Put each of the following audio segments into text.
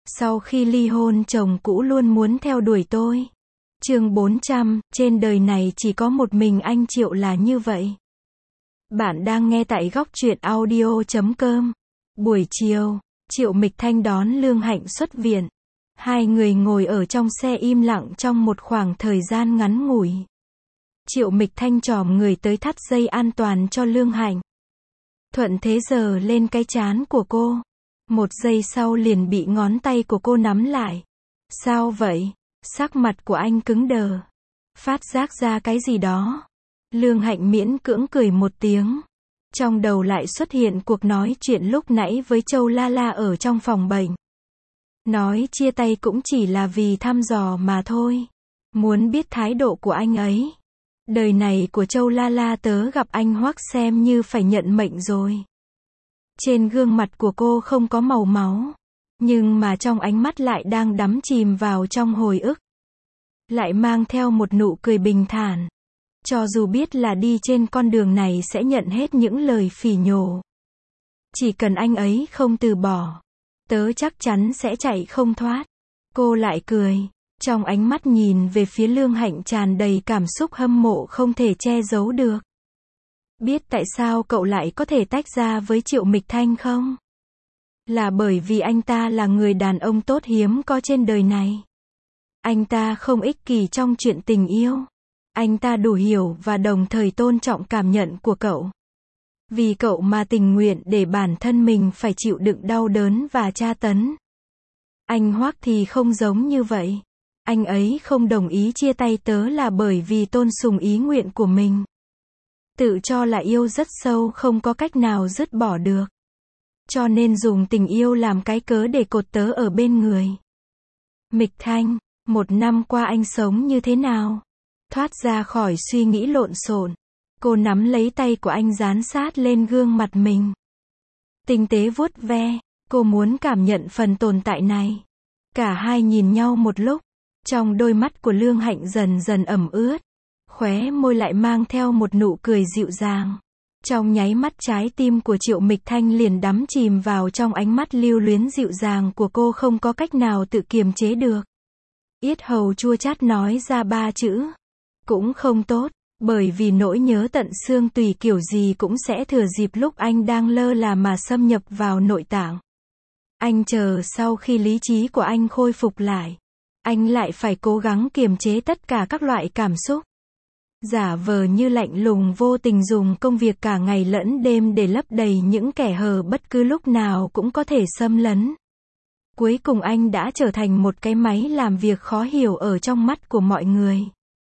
Sau khi ly hôn chồng cũ luôn muốn theo đuổi tôi. Chương 400, trên đời này chỉ có một mình anh Triệu là như vậy. Bạn đang nghe tại góc truyện audio.com. Buổi chiều, Triệu Mịch Thanh đón Lương Hạnh xuất viện. Hai người ngồi ở trong xe im lặng trong một khoảng thời gian ngắn ngủi. Triệu Mịch Thanh chòm người tới thắt dây an toàn cho Lương Hạnh. Thuận thế giờ lên cái trán của cô. Một giây sau liền bị ngón tay của cô nắm lại. Sao vậy? Sắc mặt của anh cứng đờ. Phát giác ra cái gì đó. Lương Hạnh miễn cưỡng cười một tiếng. Trong đầu lại xuất hiện cuộc nói chuyện lúc nãy với Châu La La ở trong phòng bệnh. Nói chia tay cũng chỉ là vì thăm dò mà thôi. Muốn biết thái độ của anh ấy. Đời này của Châu La La tớ gặp anh Hoắc xem như phải nhận mệnh rồi. Trên gương mặt của cô không có màu máu. Nhưng mà trong ánh mắt lại đang đắm chìm vào trong hồi ức. Lại mang theo một nụ cười bình thản. Cho dù biết là đi trên con đường này sẽ nhận hết những lời phỉ nhổ. Chỉ cần anh ấy không từ bỏ. Tớ chắc chắn sẽ chạy không thoát. Cô lại cười. Trong ánh mắt nhìn về phía Lương Hạnh tràn đầy cảm xúc hâm mộ không thể che giấu được. Biết tại sao cậu lại có thể tách ra với Triệu Mịch Thanh không? Là bởi vì anh ta là người đàn ông tốt hiếm có trên đời này. Anh ta không ích kỷ trong chuyện tình yêu. Anh ta đủ hiểu và đồng thời tôn trọng cảm nhận của cậu. Vì cậu mà tình nguyện để bản thân mình phải chịu đựng đau đớn và tra tấn. Anh Hoắc thì không giống như vậy. Anh ấy không đồng ý chia tay tớ là bởi vì tôn sùng ý nguyện của mình. Tự cho là yêu rất sâu không có cách nào dứt bỏ được. Cho nên dùng tình yêu làm cái cớ để cột tớ ở bên người. Mịch Thanh, 1 năm qua anh sống như thế nào? Thoát ra khỏi suy nghĩ lộn xộn. Cô nắm lấy tay của anh dán sát lên gương mặt mình. Tinh tế vuốt ve, cô muốn cảm nhận phần tồn tại này. Cả hai nhìn nhau một lúc. Trong đôi mắt của Lương Hạnh dần dần ẩm ướt. Khóe môi lại mang theo một nụ cười dịu dàng. Trong nháy mắt trái tim của Triệu Mịch Thanh liền đắm chìm vào trong ánh mắt lưu luyến dịu dàng của cô không có cách nào tự kiềm chế được. Yết hầu chua chát nói ra 3 chữ. Cũng không tốt, bởi vì nỗi nhớ tận xương tùy kiểu gì cũng sẽ thừa dịp lúc anh đang lơ là mà xâm nhập vào nội tạng. Anh chờ sau khi lý trí của anh khôi phục lại. Anh lại phải cố gắng kiềm chế tất cả các loại cảm xúc. Giả vờ như lạnh lùng vô tình dùng công việc cả ngày lẫn đêm để lấp đầy những kẻ hở bất cứ lúc nào cũng có thể xâm lấn. Cuối cùng anh đã trở thành một cái máy làm việc khó hiểu ở trong mắt của mọi người.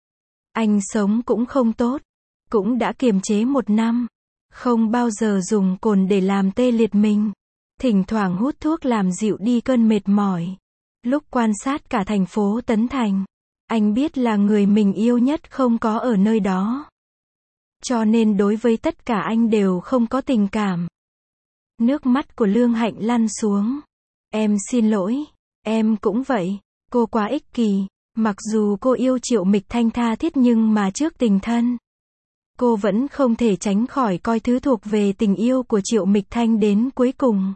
Anh sống cũng không tốt. Cũng đã kiềm chế 1 năm. Không bao giờ dùng cồn để làm tê liệt mình. Thỉnh thoảng hút thuốc làm dịu đi cơn mệt mỏi. Lúc quan sát cả thành phố Tấn Thành. Anh biết là người mình yêu nhất không có ở nơi đó. Cho nên đối với tất cả anh đều không có tình cảm. Nước mắt của Lương Hạnh lăn xuống. Em xin lỗi. Em cũng vậy. Cô quá ích kỷ. Mặc dù cô yêu Triệu Mịch Thanh tha thiết nhưng mà trước tình thân. Cô vẫn không thể tránh khỏi coi thứ thuộc về tình yêu của Triệu Mịch Thanh đến cuối cùng.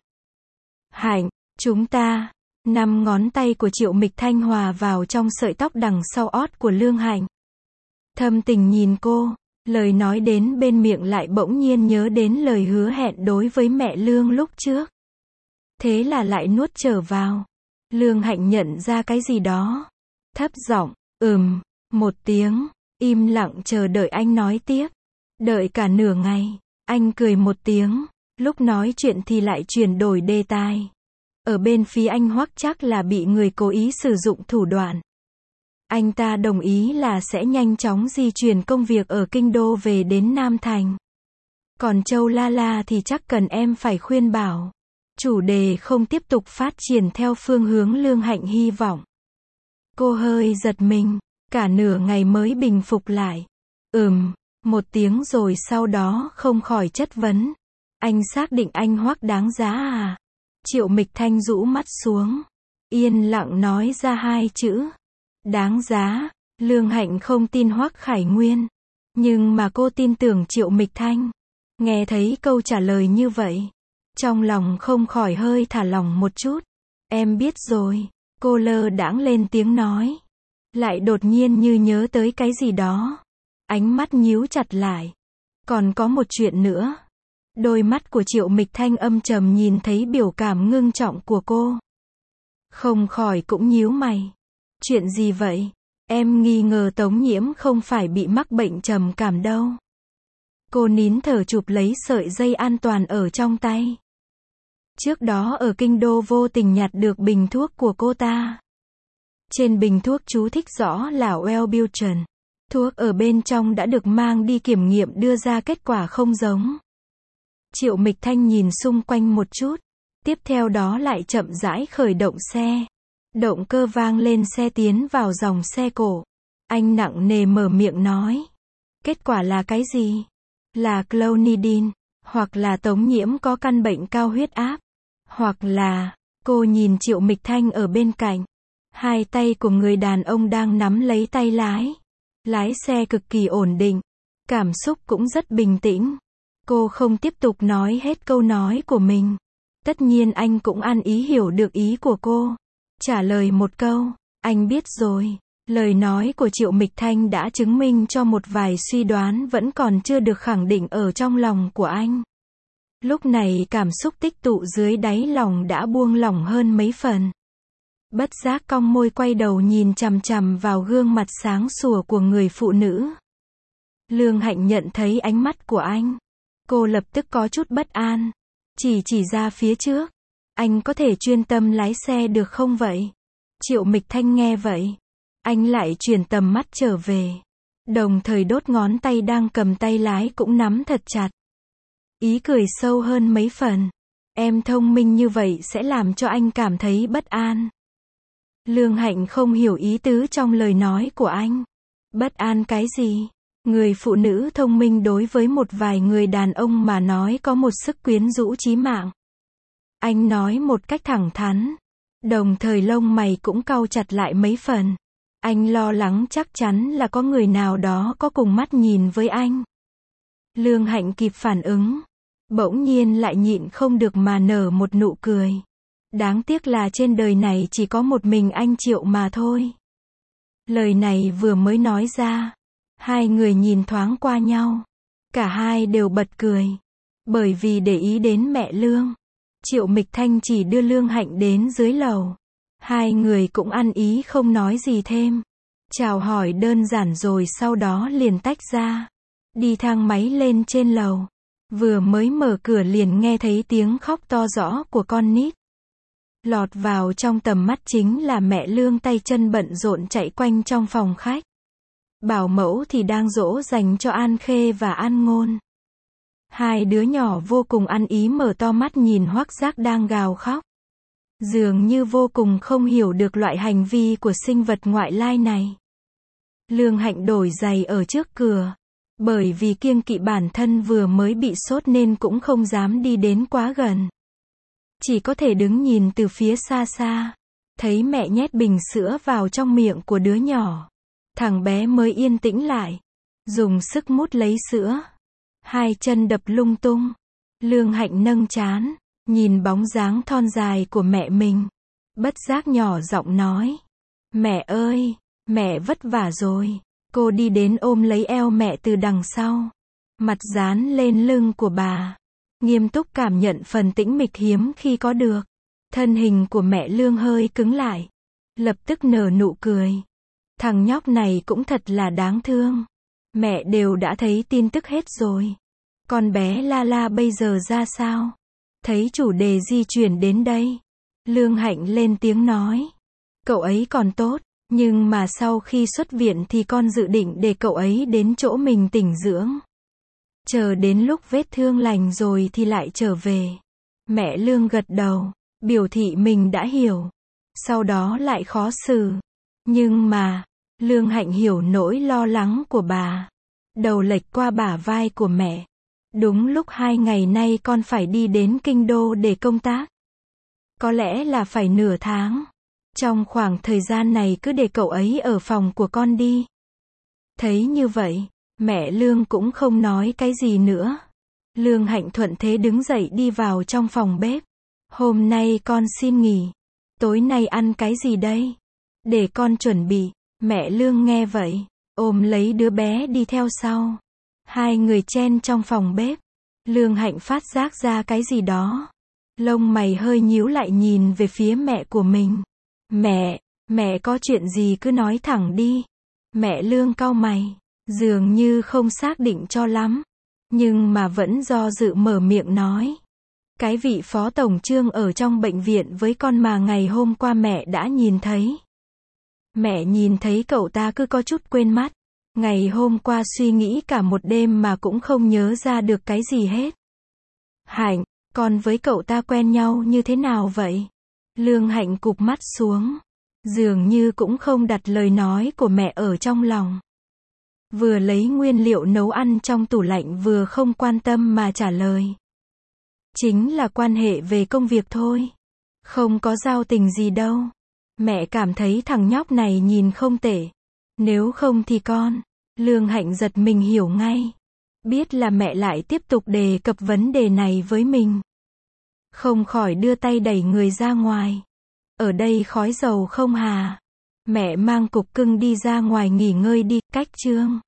Hạnh, chúng ta. 5 ngón tay của Triệu Mịch Thanh hòa vào trong sợi tóc đằng sau ót của Lương Hạnh. Thâm tình nhìn cô, lời nói đến bên miệng lại bỗng nhiên nhớ đến lời hứa hẹn đối với mẹ Lương lúc trước. Thế là lại nuốt trở vào. Lương Hạnh nhận ra cái gì đó. Thấp giọng, một tiếng, im lặng chờ đợi anh nói tiếp. Đợi cả nửa ngày, anh cười một tiếng, lúc nói chuyện thì lại chuyển đổi đề tài. Ở bên phía anh Hoắc chắc là bị người cố ý sử dụng thủ đoạn. Anh ta đồng ý là sẽ nhanh chóng di chuyển công việc ở Kinh Đô về đến Nam Thành. Còn Châu La La thì chắc cần em phải khuyên bảo. Chủ đề không tiếp tục phát triển theo phương hướng Lương Hạnh hy vọng. Cô hơi giật mình, cả nửa ngày mới bình phục lại. Một tiếng rồi sau đó không khỏi chất vấn. Anh xác định anh Hoắc đáng giá à? Triệu Mịch Thanh rũ mắt xuống. Yên lặng nói ra 2 chữ. Đáng giá. Lương Hạnh không tin Hoắc Khải Nguyên. Nhưng mà cô tin tưởng Triệu Mịch Thanh. Nghe thấy câu trả lời như vậy. Trong lòng không khỏi hơi thả lỏng một chút. Em biết rồi. Cô lơ đãng lên tiếng nói. Lại đột nhiên như nhớ tới cái gì đó. Ánh mắt nhíu chặt lại. Còn có một chuyện nữa. Đôi mắt của Triệu Mịch Thanh âm trầm nhìn thấy biểu cảm ngưng trọng của cô. Không khỏi cũng nhíu mày. Chuyện gì vậy? Em nghi ngờ Tống Nhiễm không phải bị mắc bệnh trầm cảm đâu. Cô nín thở chụp lấy sợi dây an toàn ở trong tay. Trước đó ở kinh đô vô tình nhặt được bình thuốc của cô ta. Trên bình thuốc chú thích rõ là Wellbutrin. Thuốc ở bên trong đã được mang đi kiểm nghiệm đưa ra kết quả không giống. Triệu Mịch Thanh nhìn xung quanh một chút. Tiếp theo đó lại chậm rãi khởi động xe. Động cơ vang lên, xe tiến vào dòng xe cổ. Anh nặng nề mở miệng nói. Kết quả là cái gì? Là clonidine, hoặc là Tống Nhiễm có căn bệnh cao huyết áp, hoặc là... Cô nhìn Triệu Mịch Thanh ở bên cạnh. Hai tay của người đàn ông đang nắm lấy tay lái. Lái xe cực kỳ ổn định. Cảm xúc cũng rất bình tĩnh. Cô không tiếp tục nói hết câu nói của mình. Tất nhiên anh cũng ăn ý hiểu được ý của cô. Trả lời một câu, anh biết rồi. Lời nói của Triệu Mịch Thanh đã chứng minh cho một vài suy đoán vẫn còn chưa được khẳng định ở trong lòng của anh. Lúc này cảm xúc tích tụ dưới đáy lòng đã buông lỏng hơn mấy phần. Bất giác cong môi quay đầu nhìn chằm chằm vào gương mặt sáng sủa của người phụ nữ. Lương Hạnh nhận thấy ánh mắt của anh. Cô lập tức có chút bất an. Chỉ ra phía trước. Anh có thể chuyên tâm lái xe được không vậy? Triệu Mịch Thanh nghe vậy. Anh lại chuyển tầm mắt trở về. Đồng thời đốt ngón tay đang cầm tay lái cũng nắm thật chặt. Ý cười sâu hơn mấy phần. Em thông minh như vậy sẽ làm cho anh cảm thấy bất an. Lương Hạnh không hiểu ý tứ trong lời nói của anh. Bất an cái gì? Người phụ nữ thông minh đối với một vài người đàn ông mà nói có một sức quyến rũ chí mạng. Anh nói một cách thẳng thắn. Đồng thời lông mày cũng cau chặt lại mấy phần. Anh lo lắng chắc chắn là có người nào đó có cùng mắt nhìn với anh. Lương Hạnh kịp phản ứng. Bỗng nhiên lại nhịn không được mà nở một nụ cười. Đáng tiếc là trên đời này chỉ có một mình anh Triệu mà thôi. Lời này vừa mới nói ra. Hai người nhìn thoáng qua nhau. Cả hai đều bật cười. Bởi vì để ý đến mẹ Lương. Triệu Mịch Thanh chỉ đưa Lương Hạnh đến dưới lầu. Hai người cũng ăn ý không nói gì thêm. Chào hỏi đơn giản rồi sau đó liền tách ra. Đi thang máy lên trên lầu. Vừa mới mở cửa liền nghe thấy tiếng khóc to rõ của con nít. Lọt vào trong tầm mắt chính là mẹ Lương tay chân bận rộn chạy quanh trong phòng khách. Bảo mẫu thì đang dỗ dành cho An Khê và An Ngôn. Hai đứa nhỏ vô cùng ăn ý mở to mắt nhìn Hoắc Giác đang gào khóc. Dường như vô cùng không hiểu được loại hành vi của sinh vật ngoại lai này. Lương Hạnh đổi giày ở trước cửa. Bởi vì kiêng kỵ bản thân vừa mới bị sốt nên cũng không dám đi đến quá gần. Chỉ có thể đứng nhìn từ phía xa xa. Thấy mẹ nhét bình sữa vào trong miệng của đứa nhỏ. Thằng bé mới yên tĩnh lại. Dùng sức mút lấy sữa. Hai chân đập lung tung. Lương Hạnh nâng trán. Nhìn bóng dáng thon dài của mẹ mình. Bất giác nhỏ giọng nói. Mẹ ơi, mẹ vất vả rồi. Cô đi đến ôm lấy eo mẹ từ đằng sau. Mặt dán lên lưng của bà. Nghiêm túc cảm nhận phần tĩnh mịch hiếm khi có được. Thân hình của mẹ Lương hơi cứng lại. Lập tức nở nụ cười. Thằng nhóc này cũng thật là đáng thương. Mẹ đều đã thấy tin tức hết rồi. Con bé La La bây giờ ra sao? Thấy chủ đề di chuyển đến đây. Lương Hạnh lên tiếng nói. Cậu ấy còn tốt. Nhưng mà sau khi xuất viện thì con dự định để cậu ấy đến chỗ mình tĩnh dưỡng. Chờ đến lúc vết thương lành rồi thì lại trở về. Mẹ Lương gật đầu. Biểu thị mình đã hiểu. Sau đó lại khó xử. Nhưng mà, Lương Hạnh hiểu nỗi lo lắng của bà. Đầu lệch qua bả vai của mẹ. Đúng lúc 2 ngày nay con phải đi đến kinh đô để công tác. Có lẽ là phải nửa tháng. Trong khoảng thời gian này cứ để cậu ấy ở phòng của con đi. Thấy như vậy, mẹ Lương cũng không nói cái gì nữa. Lương Hạnh thuận thế đứng dậy đi vào trong phòng bếp. Hôm nay con xin nghỉ. Tối nay ăn cái gì đây? Để con chuẩn bị. Mẹ Lương nghe vậy, ôm lấy đứa bé đi theo sau. Hai người chen trong phòng bếp. Lương Hạnh phát giác ra cái gì đó. Lông mày hơi nhíu lại nhìn về phía mẹ của mình. Mẹ có chuyện gì cứ nói thẳng đi. Mẹ Lương cau mày, dường như không xác định cho lắm. Nhưng mà vẫn do dự mở miệng nói. Cái vị phó tổng trương ở trong bệnh viện với con mà ngày hôm qua mẹ đã nhìn thấy. Mẹ nhìn thấy cậu ta cứ có chút quên mắt. Ngày hôm qua suy nghĩ cả một đêm mà cũng không nhớ ra được cái gì hết. Hạnh, con với cậu ta quen nhau như thế nào vậy? Lương Hạnh cụp mắt xuống. Dường như cũng không đặt lời nói của mẹ ở trong lòng. Vừa lấy nguyên liệu nấu ăn trong tủ lạnh vừa không quan tâm mà trả lời. Chính là quan hệ về công việc thôi. Không có giao tình gì đâu. Mẹ cảm thấy thằng nhóc này nhìn không tệ. Nếu không thì con. Lương Hạnh giật mình hiểu ngay. Biết là mẹ lại tiếp tục đề cập vấn đề này với mình. Không khỏi đưa tay đẩy người ra ngoài. Ở đây khói dầu không hà? Mẹ mang cục cưng đi ra ngoài nghỉ ngơi đi, cách chương.